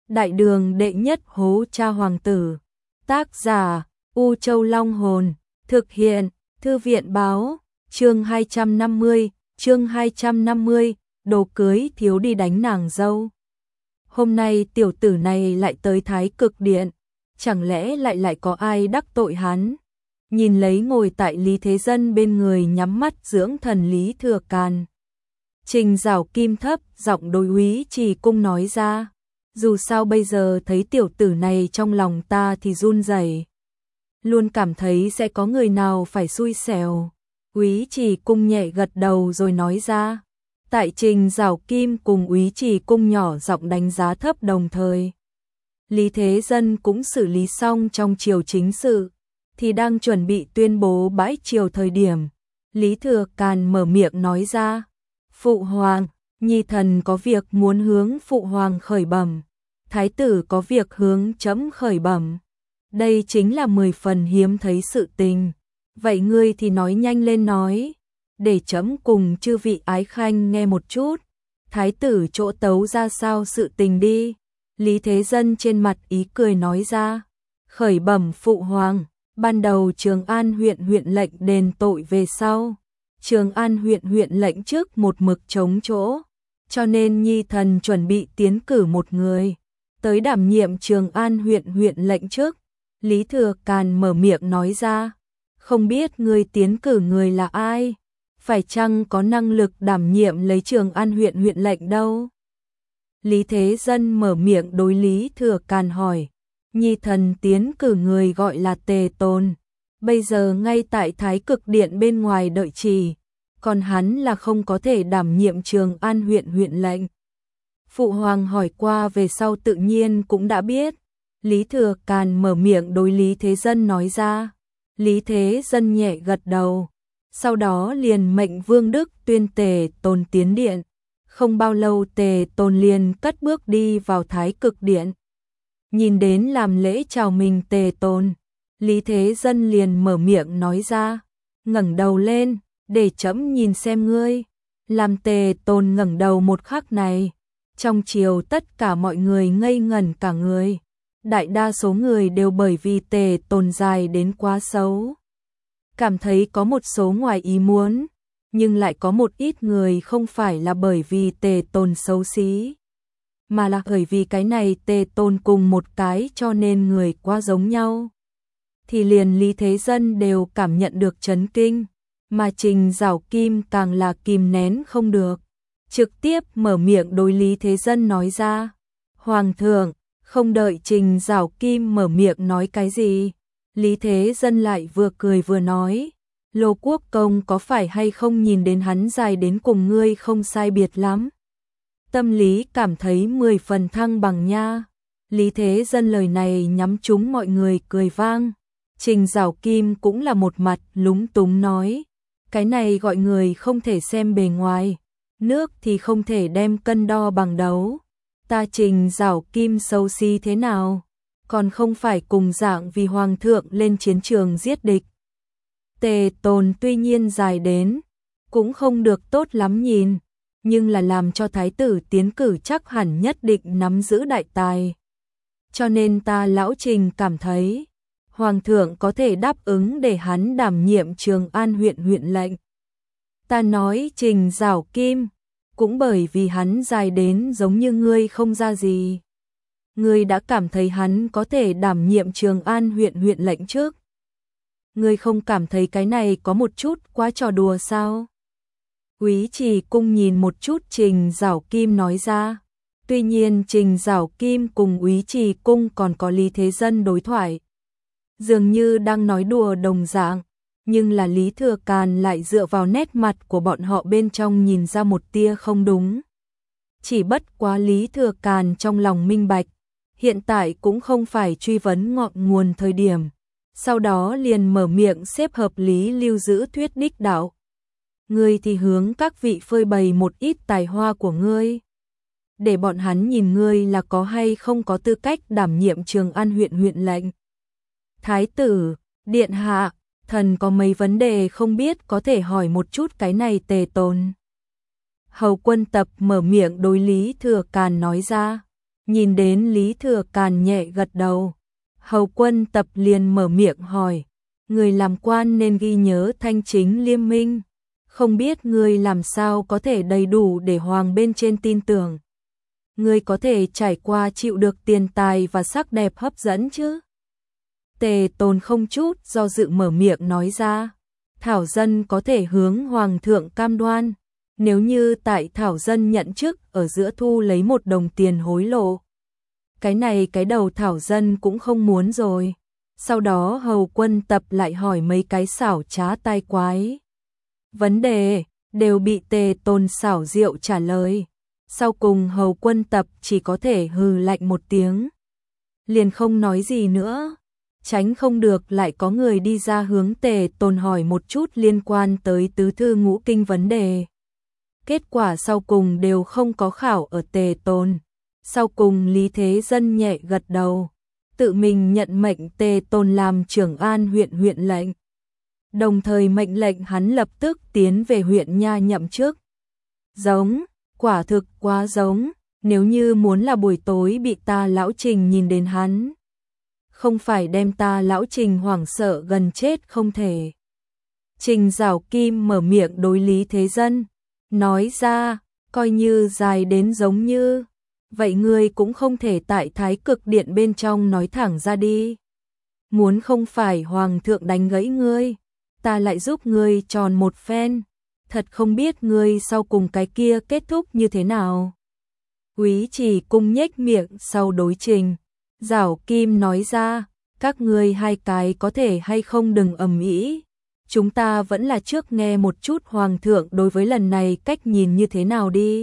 Đại đường đệ nhất hố cha hoàng tử. Tác giả U Châu Long Hồn. Thực hiện Thư viện báo. Chương 250, đồ cưới thiếu đi đánh nàng dâu. Hôm nay tiểu tử này lại tới Thái Cực Điện, chẳng lẽ lại có ai đắc tội hắn? Nhìn lấy ngồi tại Lý Thế Dân bên người nhắm mắt dưỡng thần Lý Thừa Càn. Trình Giảo Kim thấp giọng đối Úy Trì Cung nói ra, dù sao bây giờ thấy tiểu tử này trong lòng ta thì run rẩy, luôn cảm thấy sẽ có người nào phải xui xẻo. Úy Trì Cung nhẹ gật đầu rồi nói ra. Tại Trình Giảo Kim cùng Úy Trì Cung nhỏ giọng đánh giá thấp đồng thời. Lý Thế Dân cũng xử lý xong trong triều chính sự, thì đang chuẩn bị tuyên bố bãi triều thời điểm. Lý Thừa Càn mở miệng nói ra, Phụ Hoàng, nhi thần có việc muốn hướng Phụ Hoàng khởi bẩm, Thái tử có việc hướng trẫm khởi bẩm. Đây chính là 10 phần hiếm thấy sự tình. Vậy ngươi thì nói nhanh lên nói, để trẫm cùng chư vị ái khanh nghe một chút. Thái tử chỗ tấu ra sao sự tình đi. Lý Thế Dân trên mặt ý cười nói ra, khởi bẩm Phụ Hoàng, ban đầu Trường An huyện lệnh đền tội về sau. Trường An huyện lệnh trước một mực chống chỗ, cho nên nhi thần chuẩn bị tiến cử một người tới đảm nhiệm Trường An huyện lệnh trước. Lý Thừa Càn mở miệng nói ra, không biết người tiến cử người là ai, phải chăng có năng lực đảm nhiệm lấy Trường An huyện lệnh đâu. Lý Thế Dân mở miệng đối Lý Thừa Càn hỏi, nhi thần tiến cử người gọi là Tề Tôn, bây giờ ngay tại Thái Cực Điện bên ngoài đợi trì, còn hắn là không có thể đảm nhiệm Trường An huyện lệnh. Phụ Hoàng hỏi qua về sau tự nhiên cũng đã biết. Lý Thừa Càn mở miệng đối Lý Thế Dân nói ra. Lý Thế Dân nhẹ gật đầu, sau đó liền mệnh Vương Đức tuyên Tề Tôn tiến điện. Không bao lâu Tề Tôn liền cất bước đi vào Thái Cực Điện. Nhìn đến làm lễ chào mừng Tề Tôn, Lý Thế Dân liền mở miệng nói ra, ngẩng đầu lên, để trẫm nhìn xem ngươi. Làm Tề Tôn ngẩng đầu một khắc này, trong triều tất cả mọi người ngây ngẩn cả người. Đại đa số người đều bởi vì Tề Tôn dài đến quá xấu, cảm thấy có một số ngoài ý muốn, nhưng lại có một ít người không phải là bởi vì Tề Tôn xấu xí, mà là bởi vì cái này Tề Tôn cùng một cái cho nên người quá giống nhau. Thì liền Lý Thế Dân đều cảm nhận được chấn kinh, mà Trình Giảo Kim càng là kìm nén không được, trực tiếp mở miệng đối Lý Thế Dân nói ra, Hoàng thượng. Không đợi Trình Giảo Kim mở miệng nói cái gì, Lý Thế Dân lại vừa cười vừa nói, Lô Quốc Công có phải hay không nhìn đến hắn dài đến cùng ngươi không sai biệt lắm. Tâm lý cảm thấy 10 phần thăng bằng nha. Lý Thế Dân lời này nhắm trúng mọi người cười vang. Trình Giảo Kim cũng là một mặt lúng túng nói, cái này gọi người không thể xem bề ngoài, nước thì không thể đem cân đo bằng đấu. Ta Trình Giảo Kim xấu xí thế nào, còn không phải cùng dạng vì Hoàng thượng lên chiến trường giết địch. Tề Tôn tuy nhiên dài đến, cũng không được tốt lắm nhìn, nhưng là làm cho Thái tử tiến cử chắc hẳn nhất định nắm giữ đại tài. Cho nên ta lão Trình cảm thấy, Hoàng thượng có thể đáp ứng để hắn đảm nhiệm Trường An huyện lệnh. Ta nói Trình Giảo Kim, cũng bởi vì hắn dài đến giống như ngươi không ra gì. Ngươi đã cảm thấy hắn có thể đảm nhiệm Trường An huyện lệnh trước. Ngươi không cảm thấy cái này có một chút quá trò đùa sao? Úy Trì Cung nhìn một chút Trình Giảo Kim nói ra. Tuy nhiên Trình Giảo Kim cùng Úy Trì Cung còn có Lý Thế Dân đối thoại, dường như đang nói đùa đồng dạng. Nhưng là Lý Thừa Càn lại dựa vào nét mặt của bọn họ bên trong nhìn ra một tia không đúng. Chỉ bất quá Lý Thừa Càn trong lòng minh bạch, hiện tại cũng không phải truy vấn ngọn nguồn thời điểm. Sau đó liền mở miệng xếp hợp lý lưu giữ thuyết đích đạo. Ngươi thì hướng các vị phơi bày một ít tài hoa của ngươi, để bọn hắn nhìn ngươi là có hay không có tư cách đảm nhiệm Trường An huyện lệnh. Thái tử, điện hạ, thần có mấy vấn đề không biết có thể hỏi một chút cái này Tề Tôn. Hầu Quân Tập mở miệng đối Lý Thừa Càn nói ra, Nhìn đến Lý Thừa Càn nhẹ gật đầu, Hầu Quân Tập liền mở miệng hỏi, người làm quan nên ghi nhớ thanh chính liêm minh, không biết người làm sao có thể đầy đủ để hoàng bên trên tin tưởng. Người có thể trải qua chịu được tiền tài và sắc đẹp hấp dẫn chứ? Tề Tồn không chút do dự mở miệng nói ra, Thảo dân có thể hướng hoàng thượng cam đoan, nếu như tại Thảo dân nhận chức ở giữa thu lấy 1 đồng tiền hối lộ. Cái này cái đầu Thảo dân cũng không muốn rồi. Sau đó Hầu Quân Tập lại hỏi mấy cái xảo trá tai quái vấn đề, đều bị Tề Tồn xảo diệu trả lời. Sau cùng Hầu Quân Tập chỉ có thể hừ lạnh một tiếng, liền không nói gì nữa. Tránh không được lại có người đi ra hướng Tề Tồn hỏi một chút liên quan tới tứ thư ngũ kinh vấn đề. Kết quả sau cùng đều không có khảo ở Tề Tồn. Sau cùng Lý Thế Dân nhẹ gật đầu, tự mình nhận mệnh Tề Tồn làm trưởng an huyện lệnh. Đồng thời mệnh lệnh hắn lập tức tiến về huyện nha nhậm chức. Giống, quả thực quá giống, nếu như muốn là buổi tối bị ta lão Trình nhìn đến hắn, không phải đem ta lão Trình hoảng sợ gần chết không thể. Trình Giảo Kim mở miệng đối Lý Thế Dân, nói ra, coi như dài đến giống như, vậy ngươi cũng không thể tại Thái Cực Điện bên trong nói thẳng ra đi. Muốn không phải hoàng thượng đánh gãy ngươi, ta lại giúp ngươi tròn một phen, thật không biết ngươi sau cùng cái kia kết thúc như thế nào. Úy Chỉ Cung nhếch miệng sau đối Trình Giảo Kim nói ra, các ngươi hai cái có thể hay không đừng ầm ĩ, chúng ta vẫn là trước nghe một chút hoàng thượng đối với lần này cách nhìn như thế nào đi.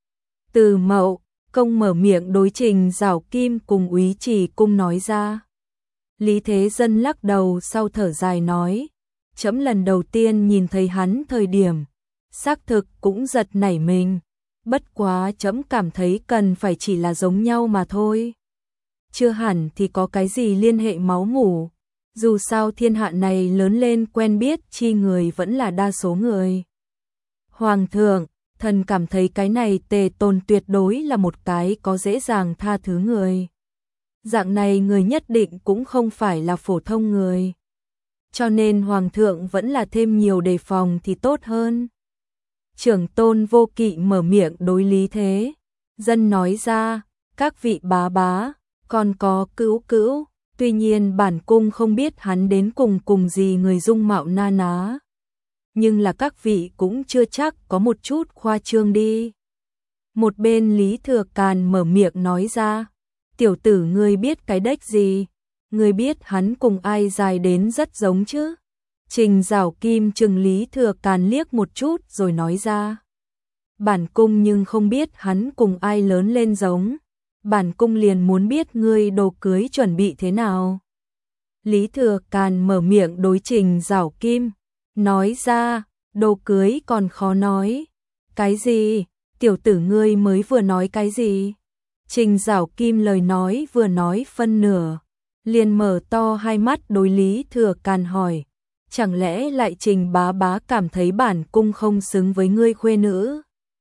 Từ Mậu Công mở miệng đối Trình Giảo Kim cùng Úy Chỉ Cung nói ra. Lý Thế Dân lắc đầu sau thở dài nói, trẫm lần đầu tiên nhìn thấy hắn thời điểm, xác thực cũng giật nảy mình, bất quá trẫm cảm thấy cần phải chỉ là giống nhau mà thôi. Chưa hẳn thì có cái gì liên hệ máu mủ, dù sao thiên hạ này lớn lên quen biết chi người vẫn là đa số người. Hoàng thượng, thần cảm thấy cái này Tề Tồn tuyệt đối là một cái có dễ dàng tha thứ người. Dạng này người nhất định cũng không phải là phổ thông người. Cho nên hoàng thượng vẫn là thêm nhiều đề phòng thì tốt hơn. Trưởng Tôn Vô Kỵ mở miệng đối Lý Thế Dân nói ra, các vị bá bá, còn có cữu cữu, tuy nhiên bản cung không biết hắn đến cùng gì người dung mạo na ná. Nhưng là các vị cũng chưa chắc có một chút khoa trương đi. Một bên Lý Thừa Càn mở miệng nói ra, tiểu tử ngươi biết cái đếch gì, ngươi biết hắn cùng ai dài đến rất giống chứ. Trình Giảo Kim trừng Lý Thừa Càn liếc một chút rồi nói ra, bản cung nhưng không biết hắn cùng ai lớn lên giống, bản cung liền muốn biết ngươi đồ cưới chuẩn bị thế nào. Lý Thừa Càn mở miệng đối Trình Giảo Kim, nói ra, đồ cưới còn khó nói. Cái gì? Tiểu tử ngươi mới vừa nói cái gì? Trình Giảo Kim lời nói vừa nói phân nửa, liền mở to hai mắt đối Lý Thừa Càn hỏi, chẳng lẽ lại Trình bá bá cảm thấy bản cung không xứng với ngươi khuê nữ?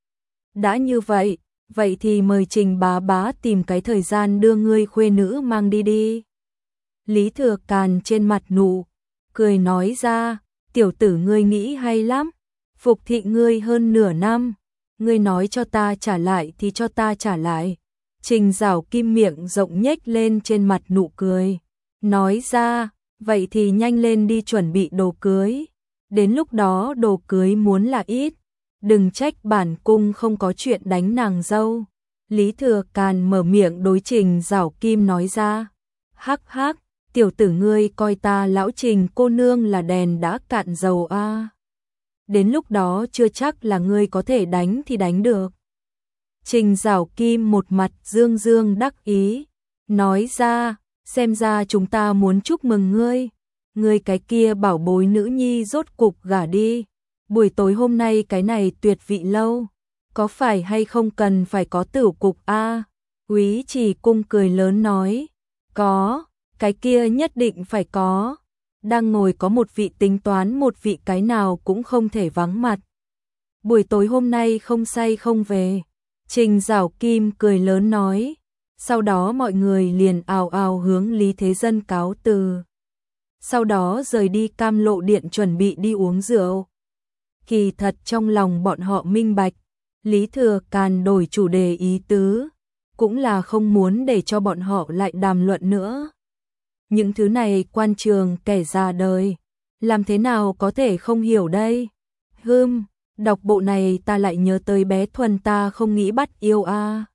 Đã như vậy, vậy thì mời Trình bá bá tìm cái thời gian đưa ngươi khuê nữ mang đi đi. Lý Thừa Càn trên mặt nụ cười nói ra, tiểu tử ngươi nghĩ hay lắm, phục thị ngươi hơn nửa năm, ngươi nói cho ta trả lại thì cho ta trả lại. Trình Giảo Kim miệng rộng nhếch lên trên mặt nụ cười, nói ra, vậy thì nhanh lên đi chuẩn bị đồ cưới, đến lúc đó đồ cưới muốn là ít, đừng trách bản cung không có chuyện đánh nàng dâu. Lý Thừa Càn mở miệng đối Trình Giảo Kim nói ra, hắc hắc, tiểu tử ngươi coi ta lão Trình cô nương là đèn đã cạn dầu a. Đến lúc đó chưa chắc là ngươi có thể đánh thì đánh được. Trình Giảo Kim một mặt dương dương đắc ý, nói ra, xem ra chúng ta muốn chúc mừng ngươi, ngươi cái kia bảo bối nữ nhi rốt cục gả đi, buổi tối hôm nay cái này tuyệt vị lâu, có phải hay không cần phải có tửu cục a? Úy Chỉ Cung cười lớn nói, có, cái kia nhất định phải có. Đang ngồi có một vị tính toán một vị cái nào cũng không thể vắng mặt. Buổi tối hôm nay không say không về. Trình Giảo Kim cười lớn nói, Sau đó mọi người liền ào ào hướng Lý Thế Dân cáo từ. Sau đó rời đi Cam Lộ Điện chuẩn bị đi uống rượu. Kỳ thật trong lòng bọn họ minh bạch, Lý Thừa Càn đổi chủ đề ý tứ, cũng là không muốn để cho bọn họ lại đàm luận nữa. Những thứ này quan trường kẻ già đời, làm thế nào có thể không hiểu đây? Đọc bộ này ta lại nhớ tới bé Thuần ta không nghĩ bắt yêu a.